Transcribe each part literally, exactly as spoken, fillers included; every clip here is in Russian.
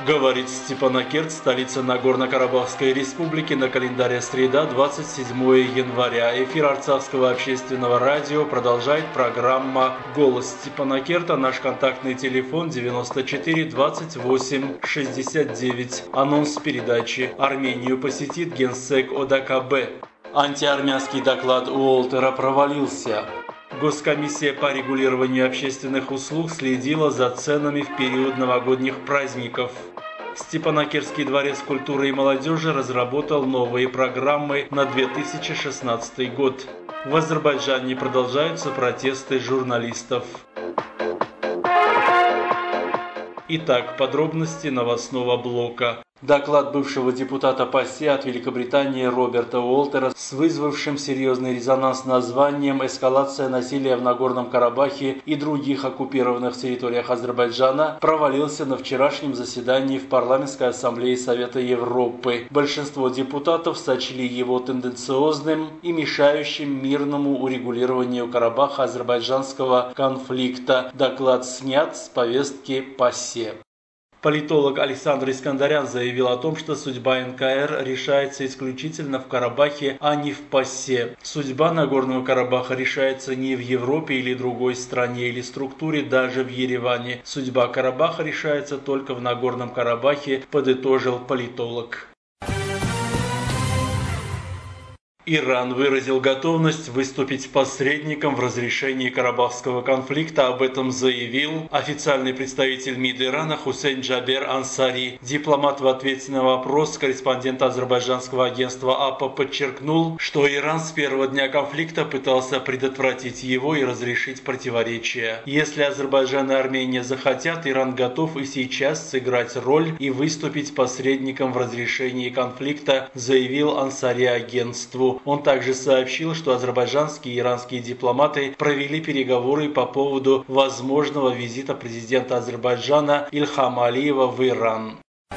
Говорит Степанакерт, столица Нагорно-Карабахской республики, на календаре среда, двадцать седьмое января. Эфир Арцахского общественного радио продолжает программа «Голос Степанакерта». Наш контактный телефон девяносто четыре двадцать восемь шестьдесят девять. Анонс передачи. Армению посетит генсек ОДКБ. Антиармянский доклад Уолтера провалился. Госкомиссия по регулированию общественных услуг следила за ценами в период новогодних праздников. Степанакертский дворец культуры и молодежи разработал новые программы на две тысячи шестнадцатый год. В Азербайджане продолжаются протесты журналистов. Итак, подробности новостного блока. Доклад бывшего депутата ПАСЕ от Великобритании Роберта Уолтера с вызвавшим серьезный резонанс названием «Эскалация насилия в Нагорном Карабахе и других оккупированных территориях Азербайджана» провалился на вчерашнем заседании в Парламентской ассамблее Совета Европы. Большинство депутатов сочли его тенденциозным и мешающим мирному урегулированию Карабаха азербайджанского конфликта. Доклад снят с повестки ПАСЕ. Политолог Александр Искандарян заявил о том, что судьба эн ка эр решается исключительно в Карабахе, а не в ПАСЕ. Судьба Нагорного Карабаха решается не в Европе или другой стране или структуре, даже в Ереване. Судьба Карабаха решается только в Нагорном Карабахе, подытожил политолог. Иран выразил готовность выступить посредником в разрешении карабахского конфликта. Об этом заявил официальный представитель МИД Ирана Хусейн Джабер Ансари. Дипломат в ответе на вопрос корреспондента азербайджанского агентства АПА подчеркнул, что Иран с первого дня конфликта пытался предотвратить его и разрешить противоречия. Если Азербайджан и Армения захотят, Иран готов и сейчас сыграть роль и выступить посредником в разрешении конфликта, заявил Ансари агентству. Он также сообщил, что азербайджанские и иранские дипломаты провели переговоры по поводу возможного визита президента Азербайджана Ильхама Алиева в Иран.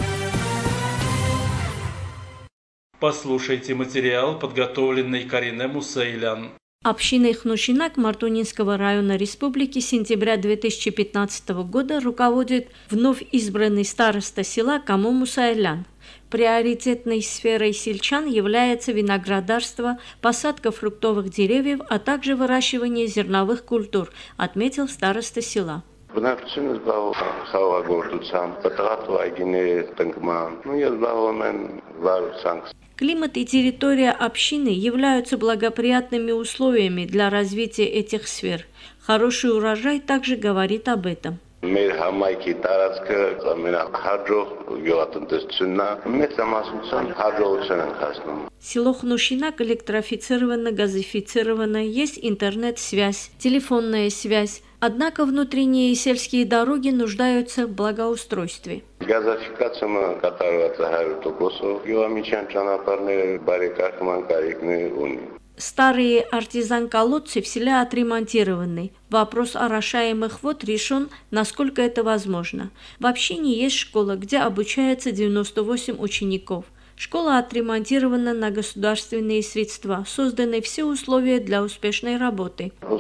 Послушайте материал, подготовленный Карине Мусейлян. Общиной Хнушинак Мартунинского района республики с сентября две тысячи пятнадцатого года руководит вновь избранный староста села Камо Мусейлян. Приоритетной сферой сельчан является виноградарство, посадка фруктовых деревьев, а также выращивание зерновых культур, отметил староста села. Климат и территория общины являются благоприятными условиями для развития этих сфер. Хороший урожай также говорит об этом. Село Хнушинак электрифицировано, газифицировано, есть интернет-связь, телефонная связь. Однако внутренние и сельские дороги нуждаются в благоустройстве. Старые артизан-колодцы в селе отремонтированы. Вопрос орошаемых вод решен, насколько это возможно. В общине есть школа, где обучается девяносто восемь учеников. Школа отремонтирована на государственные средства, созданы все условия для успешной работы. В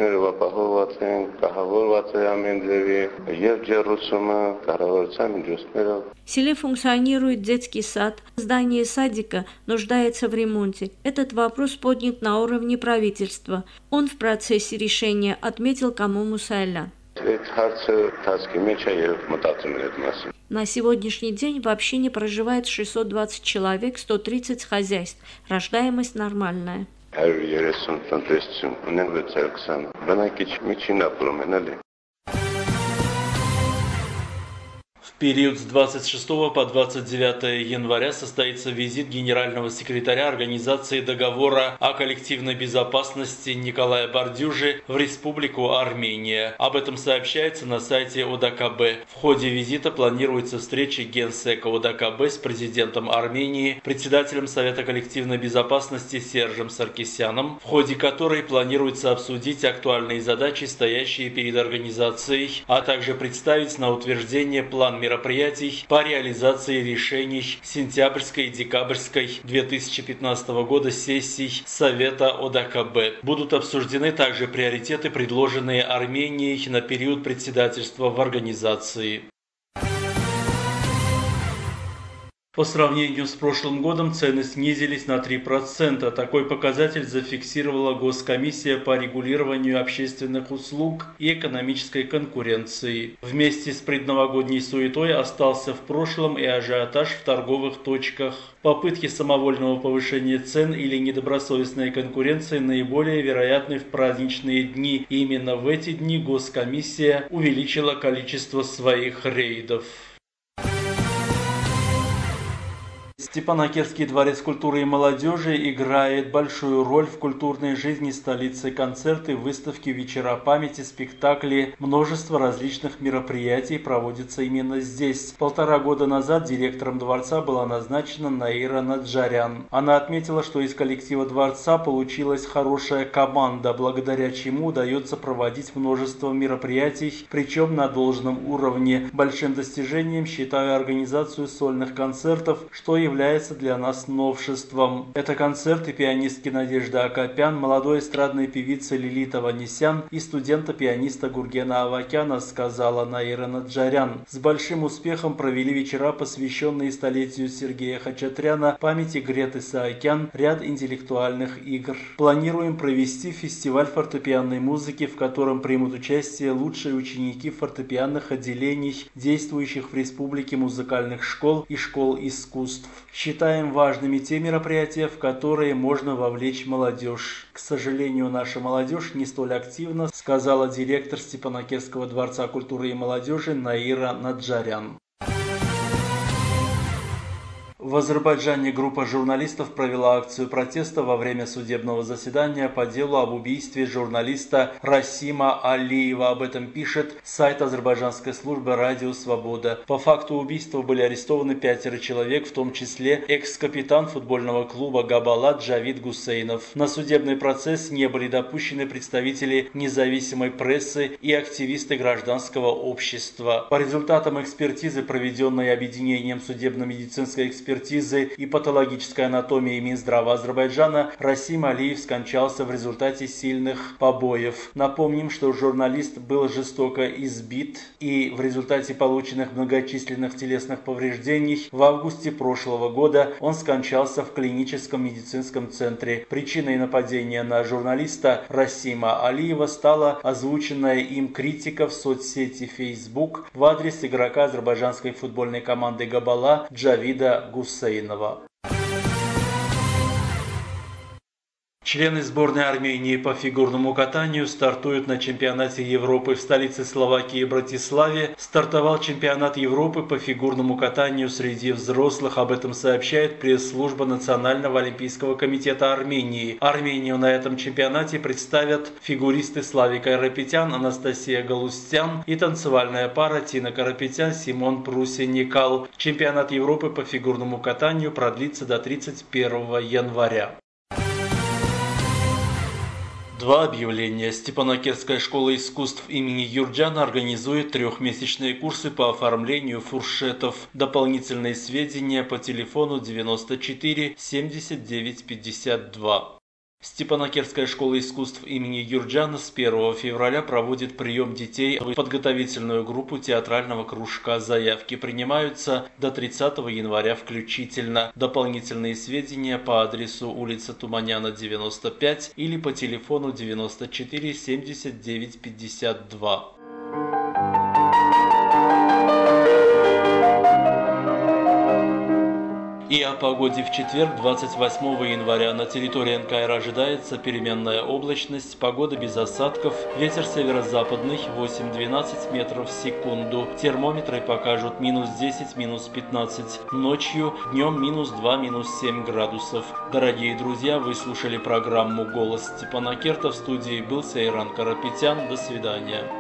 селе функционирует детский сад. Здание садика нуждается в ремонте. Этот вопрос поднят на уровне правительства. Он в процессе решения, отметил Камо Мусейлян. На сегодняшний день в общине проживает шестьсот двадцать человек, сто тридцать хозяйств. Рождаемость нормальная. В период с двадцать шестого по двадцать девятое января состоится визит генерального секретаря Организации договора о коллективной безопасности Николая Бардюжи в Республику Армения. Об этом сообщается на сайте ОДКБ. В ходе визита планируется встреча генсека ОДКБ с президентом Армении, председателем Совета коллективной безопасности Сержем Саркисяном, в ходе которой планируется обсудить актуальные задачи, стоящие перед организацией, а также представить на утверждение план мероприятий мероприятий по реализации решений сентябрьской и декабрьской две тысячи пятнадцатого года сессий Совета ОДКБ. Будут обсуждены также приоритеты, предложенные Арменией на период председательства в организации. По сравнению с прошлым годом цены снизились на три процента. Такой показатель зафиксировала Госкомиссия по регулированию общественных услуг и экономической конкуренции. Вместе с предновогодней суетой остался в прошлом и ажиотаж в торговых точках. Попытки самовольного повышения цен или недобросовестной конкуренции наиболее вероятны в праздничные дни. И именно в эти дни Госкомиссия увеличила количество своих рейдов. Степанакерский дворец культуры и молодежи играет большую роль в культурной жизни столицы. Концерты, выставки, вечера памяти, спектакли, множество различных мероприятий проводятся именно здесь. Полтора года назад директором дворца была назначена Наира Наджарян. Она отметила, что из коллектива дворца получилась хорошая команда, благодаря чему удается проводить множество мероприятий, причем на должном уровне. Большим достижением считаю организацию сольных концертов, что является является для нас новшеством. Это концерты пианистки Надежды Акопян, молодой эстрадной певицы Лилита Ванесян и студента-пианиста Гургена Авакяна, сказала Наира Наджарян. С большим успехом провели вечера, посвященные столетию Сергея Хачатряна, памяти Греты Саакян, ряд интеллектуальных игр. Планируем провести фестиваль фортепианной музыки, в котором примут участие лучшие ученики фортепианных отделений, действующих в республике музыкальных школ и школ искусств. Считаем важными те мероприятия, в которые можно вовлечь молодежь. К сожалению, наша молодежь не столь активна, сказала директор Степанакерского дворца культуры и молодежи Наира Наджарян. В Азербайджане группа журналистов провела акцию протеста во время судебного заседания по делу об убийстве журналиста Расима Алиева. Об этом пишет сайт азербайджанской службы «Радио Свобода». По факту убийства были арестованы пятеро человек, в том числе экс-капитан футбольного клуба «Габала» Джавид Гусейнов. На судебный процесс не были допущены представители независимой прессы и активисты гражданского общества. По результатам экспертизы, проведенной объединением судебно-медицинской экспертизы, и патологической анатомии Минздрава Азербайджана, Расим Алиев скончался в результате сильных побоев. Напомним, что журналист был жестоко избит и в результате полученных многочисленных телесных повреждений в августе прошлого года он скончался в клиническом медицинском центре. Причиной нападения на журналиста Расима Алиева стала озвученная им критика в соцсети Facebook в адрес игрока азербайджанской футбольной команды «Габала» Джавида Гусейнова. Члены сборной Армении по фигурному катанию стартуют на чемпионате Европы. В столице Словакии Братиславе стартовал чемпионат Европы по фигурному катанию среди взрослых. Об этом сообщает пресс-служба Национального олимпийского комитета Армении. Армению на этом чемпионате представят фигуристы Славик Айрапетян, Анастасия Галустян и танцевальная пара Тина Карапетян, Симон Пруси-Никал. Чемпионат Европы по фигурному катанию продлится до тридцать первого января. Два объявления. Степанакерская школа искусств имени Юрджана организует трехмесячные курсы по оформлению фуршетов. Дополнительные сведения по телефону девяносто четыре семьдесят девять пятьдесят два. Степанакерская школа искусств имени Юрджана с первого февраля проводит прием детей в подготовительную группу театрального кружка. Заявки принимаются до тридцатого января включительно. Дополнительные сведения по адресу улица Туманяна, девяносто пять или по телефону девяносто четыре семьдесят девять пятьдесят два. И о погоде в четверг, двадцать восьмого января. На территории эн ка эр ожидается переменная облачность, погода без осадков, ветер северо-западный восемь-двенадцать метров в секунду. Термометры покажут минус десять, минус пятнадцать. Ночью, днем минус два, минус семь градусов. Дорогие друзья, вы слушали программу «Голос Степанакерта». В студии был Сейран Карапетян. До свидания.